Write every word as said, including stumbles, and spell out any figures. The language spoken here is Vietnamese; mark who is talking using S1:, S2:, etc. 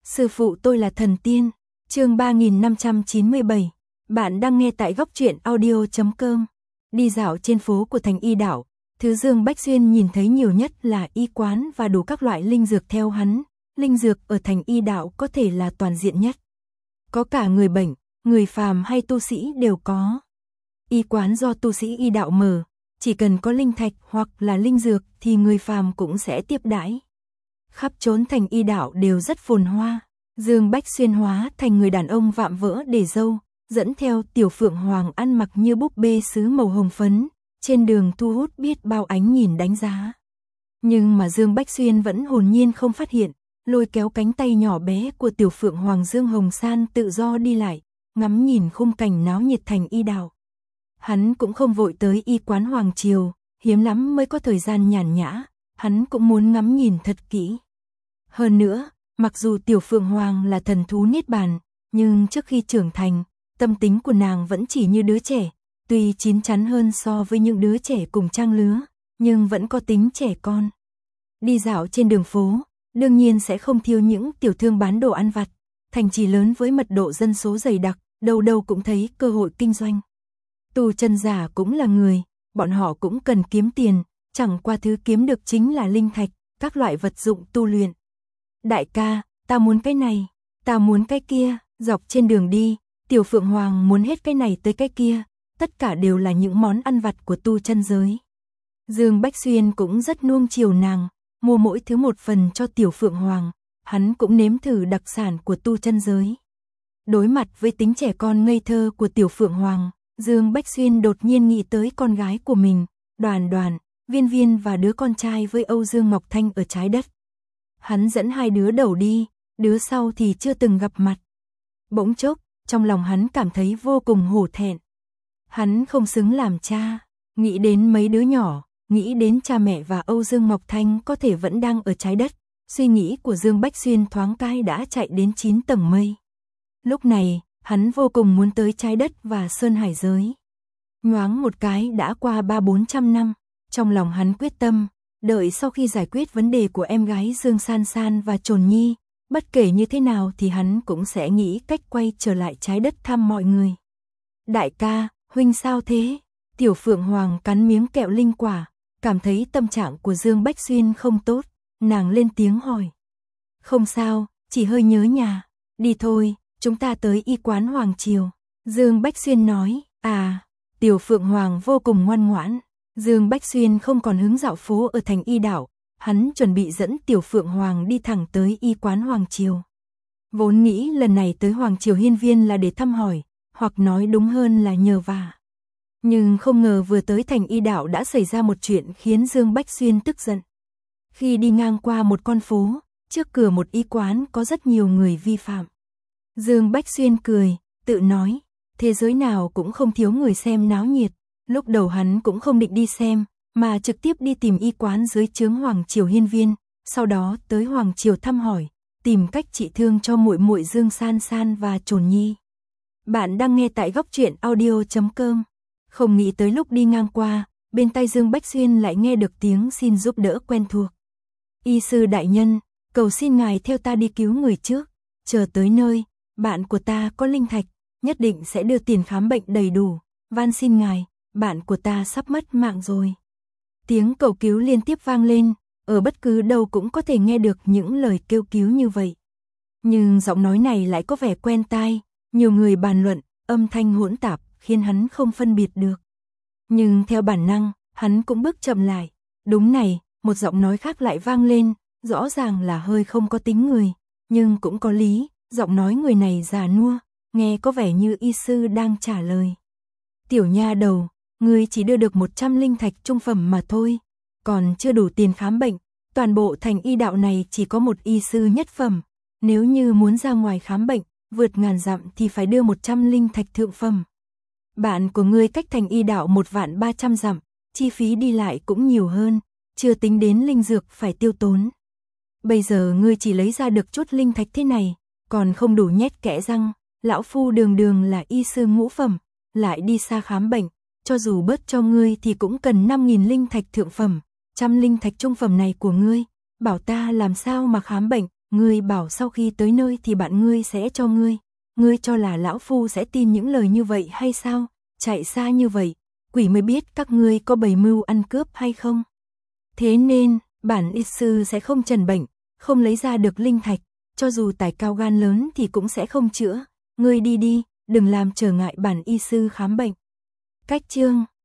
S1: Sư phụ tôi là thần tiên. Chương ba nghìn năm trăm chín mươi bảy. Bạn đang nghe tại góc truyện audio chấm com. Đi dạo trên phố của thành y đảo, thứ Dương Bách Xuyên nhìn thấy nhiều nhất là y quán và đủ các loại linh dược. Theo hắn, linh dược ở thành y đảo có thể là toàn diện nhất. Có cả người bệnh, người phàm hay tu sĩ đều có. Y quán do tu sĩ y đạo mở, chỉ cần có linh thạch hoặc là linh dược thì người phàm cũng sẽ tiếp đãi. Khắp chốn thành y đạo đều rất phồn hoa. Dương Bách Xuyên hóa thành người đàn ông vạm vỡ để râu, dẫn theo Tiểu Phượng Hoàng ăn mặc như búp bê sứ màu hồng phấn, trên đường thu hút biết bao ánh nhìn đánh giá. Nhưng mà Dương Bách Xuyên vẫn hồn nhiên không phát hiện, lôi kéo cánh tay nhỏ bé của Tiểu Phượng Hoàng Dương Hồng San tự do đi lại, ngắm nhìn khung cảnh náo nhiệt thành y đạo. Hắn cũng không vội tới y quán Hoàng Triều, hiếm lắm mới có thời gian nhàn nhã, hắn cũng muốn ngắm nhìn thật kỹ. Hơn nữa, mặc dù Tiểu Phượng Hoàng là thần thú niết bàn, nhưng trước khi trưởng thành, tâm tính của nàng vẫn chỉ như đứa trẻ, tuy chín chắn hơn so với những đứa trẻ cùng trang lứa, nhưng vẫn có tính trẻ con. Đi dạo trên đường phố, đương nhiên sẽ không thiếu những tiểu thương bán đồ ăn vặt, thành trì lớn với mật độ dân số dày đặc, đâu đâu cũng thấy cơ hội kinh doanh. Tu chân giả cũng là người, bọn họ cũng cần kiếm tiền, chẳng qua thứ kiếm được chính là linh thạch, các loại vật dụng tu luyện. Đại ca, ta muốn cái này, ta muốn cái kia, dọc trên đường đi, Tiểu Phượng Hoàng muốn hết cái này tới cái kia, tất cả đều là những món ăn vặt của tu chân giới. Dương Bách Xuyên cũng rất nuông chiều nàng, mua mỗi thứ một phần cho Tiểu Phượng Hoàng, hắn cũng nếm thử đặc sản của tu chân giới. Đối mặt với tính trẻ con ngây thơ của Tiểu Phượng Hoàng, Dương Bách Xuyên đột nhiên nghĩ tới con gái của mình, Đoàn Đoàn, Viên Viên và đứa con trai với Âu Dương Ngọc Thanh ở trái đất. Hắn dẫn hai đứa đầu đi, đứa sau thì chưa từng gặp mặt. Bỗng chốc, trong lòng hắn cảm thấy vô cùng hổ thẹn. Hắn không xứng làm cha, nghĩ đến mấy đứa nhỏ, nghĩ đến cha mẹ và Âu Dương Ngọc Thanh có thể vẫn đang ở trái đất, suy nghĩ của Dương Bách Xuyên thoáng cái đã chạy đến chín tầng mây. Lúc này, hắn vô cùng muốn tới trái đất và sơn hải giới. Nhoáng một cái đã qua ba bốn trăm năm, trong lòng hắn quyết tâm, đợi sau khi giải quyết vấn đề của em gái Dương San San và Trồn Nhi, bất kể như thế nào thì hắn cũng sẽ nghĩ cách quay trở lại trái đất thăm mọi người. Đại ca, huynh sao thế? Tiểu Phượng Hoàng cắn miếng kẹo linh quả, cảm thấy tâm trạng của Dương Bách Xuyên không tốt, nàng lên tiếng hỏi. Không sao, chỉ hơi nhớ nhà, đi thôi, chúng ta tới y quán Hoàng Triều. Dương Bách Xuyên nói, à, Tiểu Phượng Hoàng vô cùng ngoan ngoãn. Dương Bách Xuyên không còn hứng dạo phố ở thành y đảo, hắn chuẩn bị dẫn Tiểu Phượng Hoàng đi thẳng tới y quán Hoàng Triều. Vốn nghĩ lần này tới Hoàng Triều Hiên Viên là để thăm hỏi, hoặc nói đúng hơn là nhờ vả. Nhưng không ngờ vừa tới thành y đảo đã xảy ra một chuyện khiến Dương Bách Xuyên tức giận. Khi đi ngang qua một con phố, trước cửa một y quán có rất nhiều người vi phạm. Dương Bách Xuyên cười, tự nói, thế giới nào cũng không thiếu người xem náo nhiệt. Lúc đầu hắn cũng không định đi xem, mà trực tiếp đi tìm y quán dưới trướng Hoàng Triều Hiên Viên, sau đó tới Hoàng Triều thăm hỏi, tìm cách trị thương cho muội muội Dương San San và Trồn Nhi. Bạn đang nghe tại góc truyện audio chấm com. Không nghĩ tới lúc đi ngang qua, bên tai Dương Bách Xuyên lại nghe được tiếng xin giúp đỡ quen thuộc. Y sư đại nhân, cầu xin ngài theo ta đi cứu người trước, chờ tới nơi, bạn của ta có linh thạch, nhất định sẽ đưa tiền khám bệnh đầy đủ, van xin ngài, bạn của ta sắp mất mạng rồi. Tiếng cầu cứu liên tiếp vang lên, ở bất cứ đâu cũng có thể nghe được những lời kêu cứu như vậy. Nhưng giọng nói này lại có vẻ quen tai, nhiều người bàn luận, âm thanh hỗn tạp, khiến hắn không phân biệt được. Nhưng theo bản năng, hắn cũng bước chậm lại. Đúng này, một giọng nói khác lại vang lên, rõ ràng là hơi không có tính người, nhưng cũng có lý, giọng nói người này già nua, nghe có vẻ như y sư đang trả lời. Tiểu nha đầu, ngươi chỉ đưa được một trăm linh thạch trung phẩm mà thôi, còn chưa đủ tiền khám bệnh, toàn bộ thành y đạo này chỉ có một y sư nhất phẩm, nếu như muốn ra ngoài khám bệnh, vượt ngàn dặm thì phải đưa một trăm linh thạch thượng phẩm. Bạn của ngươi cách thành y đạo một vạn ba trăm dặm, chi phí đi lại cũng nhiều hơn, chưa tính đến linh dược phải tiêu tốn. Bây giờ ngươi chỉ lấy ra được chút linh thạch thế này, còn không đủ nhét kẽ răng, lão phu đường đường là y sư ngũ phẩm, lại đi xa khám bệnh, cho dù bớt cho ngươi thì cũng cần năm nghìn linh thạch thượng phẩm, trăm linh thạch trung phẩm này của ngươi, bảo ta làm sao mà khám bệnh, Ngươi bảo sau khi tới nơi thì bạn ngươi sẽ cho ngươi. Ngươi cho là lão phu sẽ tin những lời như vậy hay sao? Chạy xa như vậy, quỷ mới biết các ngươi có bày mưu ăn cướp hay không. Thế nên, bản y sư sẽ không trần bệnh, không lấy ra được linh thạch, cho dù tài cao gan lớn thì cũng sẽ không chữa. Ngươi đi đi, đừng làm trở ngại bản y sư khám bệnh. Cách chương